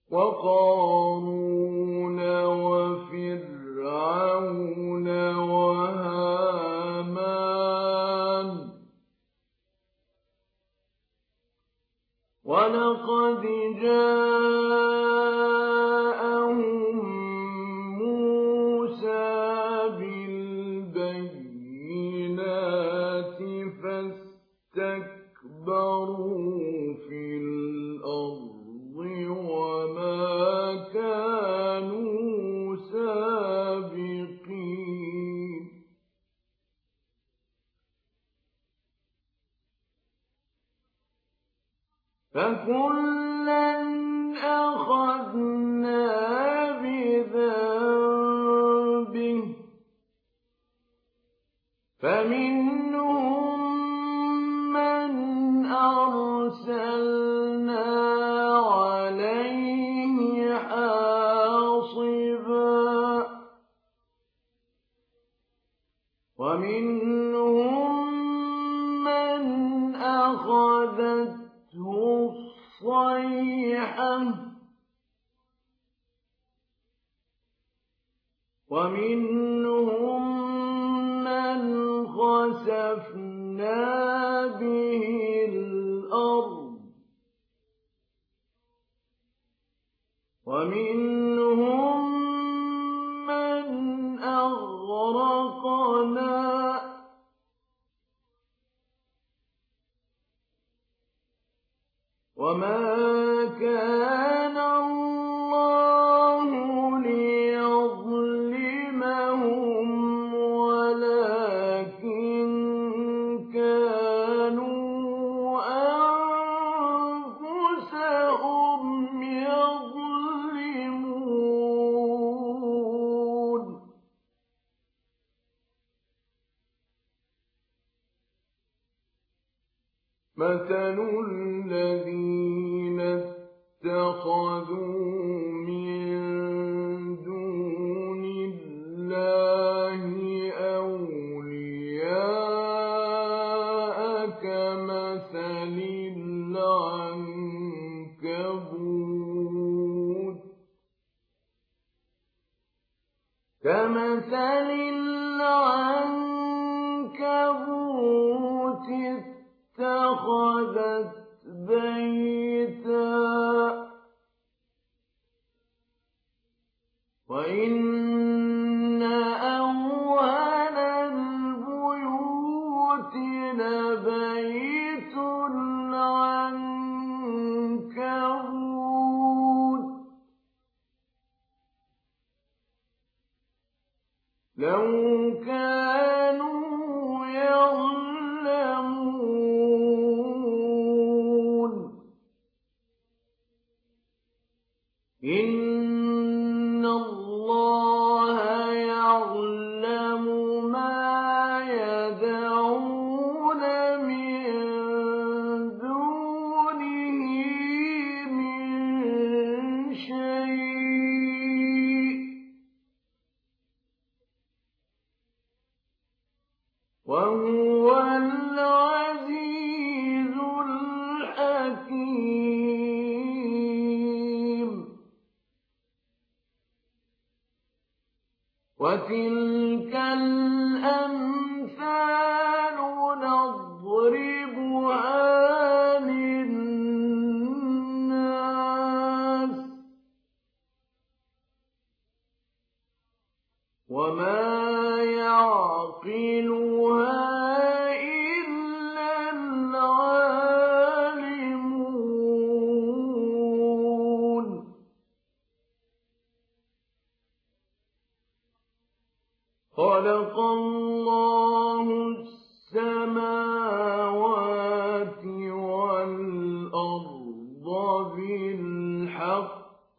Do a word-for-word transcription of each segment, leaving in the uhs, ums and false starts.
وقارون وفرعون وهامان ولقد جاءهم موسى بالبينات فاستكبروا في الأرض وما كانوا سابقين فكلا أخذنا بذنبه فمنهم من أرسلنا عليه حاصبا ومنهم من أخذته الصيحة ومنهم من خسفنا به الأرض ومنهم من أغرقنا وما كان الله ليظلمهم ولكن كانوا أنفسهم يظلمون مثل الذين اتخذوا من دون الله أولياء كمثل العنكبوت كمثل العنكبوت اتخذت بيتا وإن أوهن البيوت لبيت العنكبوت لو كانوا يعلمون إن الله يعلم ما يدعون من دونه من شيء وهو العزيز الحكيم وتلك الأمثال نضربها للناس وما يعقلها إلا العالمون خلق الله السماوات والأرض بالحق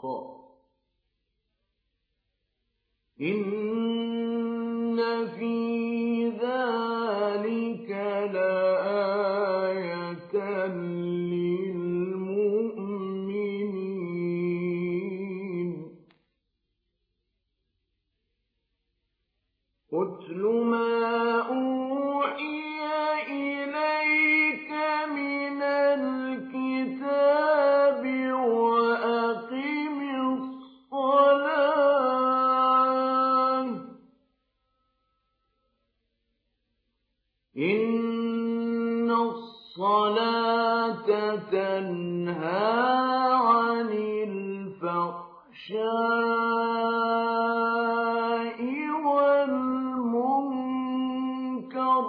إن في ذلك لآية للمؤمنين اتل ما أوحي إليك من الكتاب وأقم الصلاة تنهى عن الفحشاء والمنكر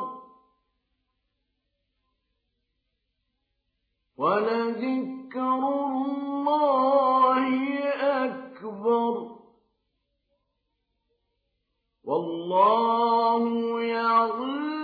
ولذكر الله أكبر والله يعلم